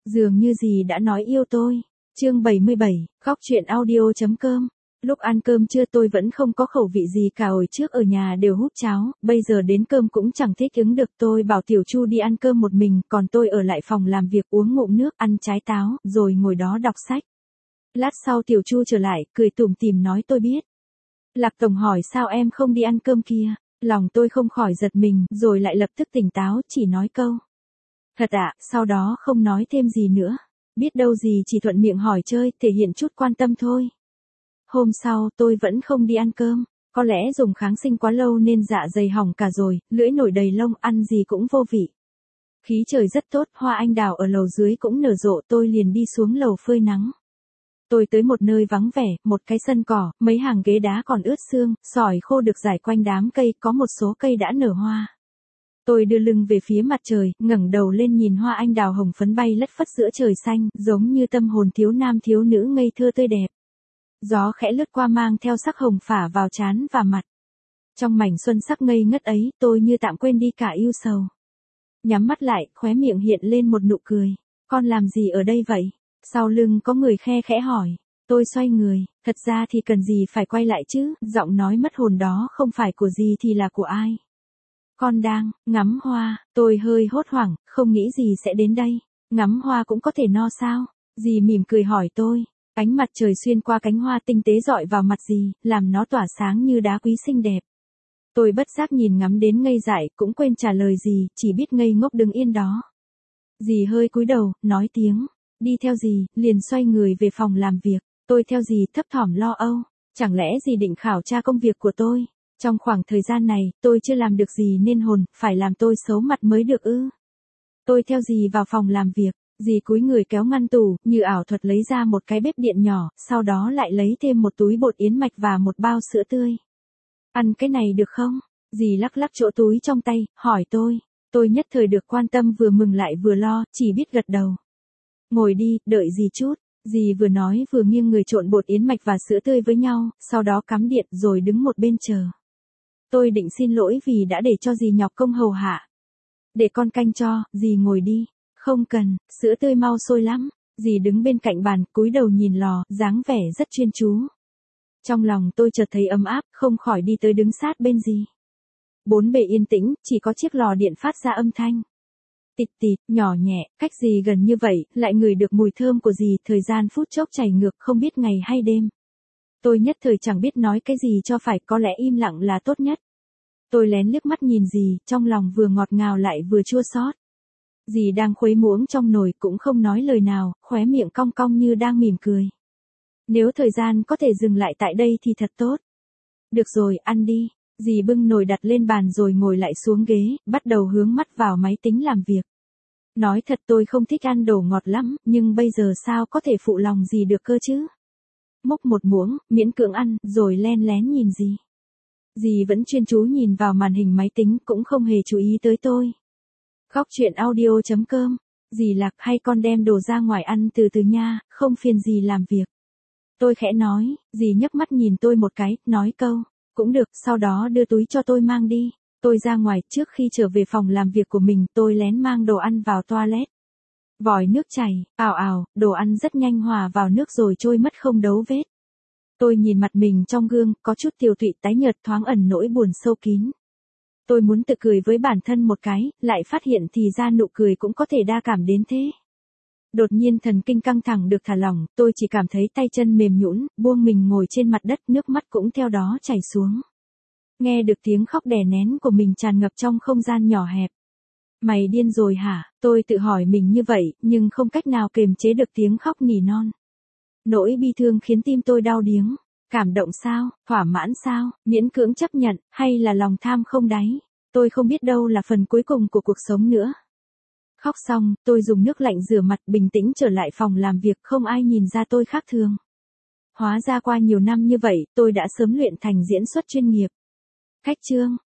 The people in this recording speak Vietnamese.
Dường như dì đã nói yêu tôi. Chương 77, Góc Chuyện Audio.com. Lúc ăn cơm trưa tôi vẫn không có khẩu vị gì cả, hồi trước ở nhà đều hút cháo, bây giờ đến cơm cũng chẳng thích ứng được. Tôi bảo Tiểu Chu đi ăn cơm một mình, còn tôi ở lại phòng làm việc uống ngụm nước, ăn trái táo, rồi ngồi đó đọc sách. Lát sau Tiểu Chu trở lại, cười tủm tỉm nói tôi biết. Lạc Tổng hỏi sao em không đi ăn cơm kia, lòng tôi không khỏi giật mình, rồi lại lập tức tỉnh táo, chỉ nói câu. Thật ạ, sau đó không nói thêm gì nữa. Biết đâu gì chỉ thuận miệng hỏi chơi, thể hiện chút quan tâm thôi. Hôm sau tôi vẫn không đi ăn cơm, có lẽ dùng kháng sinh quá lâu nên dạ dày hỏng cả rồi, lưỡi nổi đầy lông, ăn gì cũng vô vị. Khí trời rất tốt, hoa anh đào ở lầu dưới cũng nở rộ, tôi liền đi xuống lầu phơi nắng. Tôi tới một nơi vắng vẻ, một cái sân cỏ, mấy hàng ghế đá còn ướt sương, sỏi khô được rải quanh đám cây, có một số cây đã nở hoa. Tôi đưa lưng về phía mặt trời, ngẩng đầu lên nhìn hoa anh đào hồng phấn bay lất phất giữa trời xanh, giống như tâm hồn thiếu nam thiếu nữ ngây thơ tươi đẹp. Gió khẽ lướt qua mang theo sắc hồng phả vào trán và mặt. Trong mảnh xuân sắc ngây ngất ấy, tôi như tạm quên đi cả ưu sầu. Nhắm mắt lại, khóe miệng hiện lên một nụ cười. Con làm gì ở đây vậy? Sau lưng có người khe khẽ hỏi. Tôi xoay người, thật ra thì cần gì phải quay lại chứ, giọng nói mất hồn đó không phải của dì thì là của ai? Con đang ngắm hoa, tôi hơi hốt hoảng, không nghĩ gì sẽ đến đây. Ngắm hoa cũng có thể no sao? Dì mỉm cười hỏi tôi. Ánh mặt trời xuyên qua cánh hoa tinh tế rọi vào mặt dì, làm nó tỏa sáng như đá quý xinh đẹp. Tôi bất giác nhìn ngắm đến ngây dại, cũng quên trả lời gì, chỉ biết ngây ngốc đứng yên đó. Dì hơi cúi đầu, nói tiếng, đi theo dì, liền xoay người về phòng làm việc. Tôi theo dì thấp thỏm lo âu, chẳng lẽ dì định khảo tra công việc của tôi? Trong khoảng thời gian này, tôi chưa làm được gì nên hồn, phải làm tôi xấu mặt mới được ư? Tôi theo dì vào phòng làm việc. Dì cúi người kéo ngăn tủ, như ảo thuật lấy ra một cái bếp điện nhỏ, sau đó lại lấy thêm một túi bột yến mạch và một bao sữa tươi. Ăn cái này được không? Dì lắc lắc chỗ túi trong tay, hỏi tôi. Tôi nhất thời được quan tâm, vừa mừng lại vừa lo, chỉ biết gật đầu. Ngồi đi, đợi dì chút. Dì vừa nói vừa nghiêng người trộn bột yến mạch và sữa tươi với nhau, sau đó cắm điện rồi đứng một bên chờ. Tôi định xin lỗi vì đã để cho dì nhọc công hầu hạ. Để con canh cho, dì ngồi đi. Không cần, sữa tươi mau sôi lắm. Dì đứng bên cạnh bàn, cúi đầu nhìn lò, dáng vẻ rất chuyên chú. Trong lòng tôi chợt thấy ấm áp, không khỏi đi tới đứng sát bên dì. Bốn bề yên tĩnh, chỉ có chiếc lò điện phát ra âm thanh. Tịt tịt, nhỏ nhẹ, cách dì gần như vậy, lại ngửi được mùi thơm của dì, thời gian phút chốc chảy ngược không biết ngày hay đêm. Tôi nhất thời chẳng biết nói cái gì cho phải, có lẽ im lặng là tốt nhất. Tôi lén liếc mắt nhìn dì, trong lòng vừa ngọt ngào lại vừa chua xót. Dì đang khuấy muỗng trong nồi cũng không nói lời nào, khóe miệng cong cong như đang mỉm cười. Nếu thời gian có thể dừng lại tại đây thì thật tốt. Được rồi, ăn đi. Dì bưng nồi đặt lên bàn rồi ngồi lại xuống ghế, bắt đầu hướng mắt vào máy tính làm việc. Nói thật tôi không thích ăn đồ ngọt lắm, nhưng bây giờ sao có thể phụ lòng dì được cơ chứ? Múc một muỗng, miễn cưỡng ăn, rồi len lén nhìn dì. Dì vẫn chuyên chú nhìn vào màn hình máy tính, cũng không hề chú ý tới tôi. Góc Chuyện Audio.com. Dì Lạc, hay con đem đồ ra ngoài ăn từ từ nha, không phiền dì làm việc. Tôi khẽ nói, dì nhấc mắt nhìn tôi một cái, nói câu, cũng được, sau đó đưa túi cho tôi mang đi. Tôi ra ngoài, trước khi trở về phòng làm việc của mình, tôi lén mang đồ ăn vào toilet. Vòi nước chảy, ào ào, đồ ăn rất nhanh hòa vào nước rồi trôi mất không dấu vết. Tôi nhìn mặt mình trong gương, có chút tiều tụy tái nhợt, thoáng ẩn nỗi buồn sâu kín. Tôi muốn tự cười với bản thân một cái, lại phát hiện thì ra nụ cười cũng có thể đa cảm đến thế. Đột nhiên thần kinh căng thẳng được thả lỏng, tôi chỉ cảm thấy tay chân mềm nhũn, buông mình ngồi trên mặt đất, nước mắt cũng theo đó chảy xuống. Nghe được tiếng khóc đè nén của mình tràn ngập trong không gian nhỏ hẹp. Mày điên rồi hả? Tôi tự hỏi mình như vậy, nhưng không cách nào kiềm chế được tiếng khóc nỉ non. Nỗi bi thương khiến tim tôi đau điếng. Cảm động sao, thỏa mãn sao, miễn cưỡng chấp nhận, hay là lòng tham không đáy. Tôi không biết đâu là phần cuối cùng của cuộc sống nữa. Khóc xong, tôi dùng nước lạnh rửa mặt, bình tĩnh trở lại phòng làm việc, không ai nhìn ra tôi khác thường. Hóa ra qua nhiều năm như vậy, tôi đã sớm luyện thành diễn xuất chuyên nghiệp. Khách trương,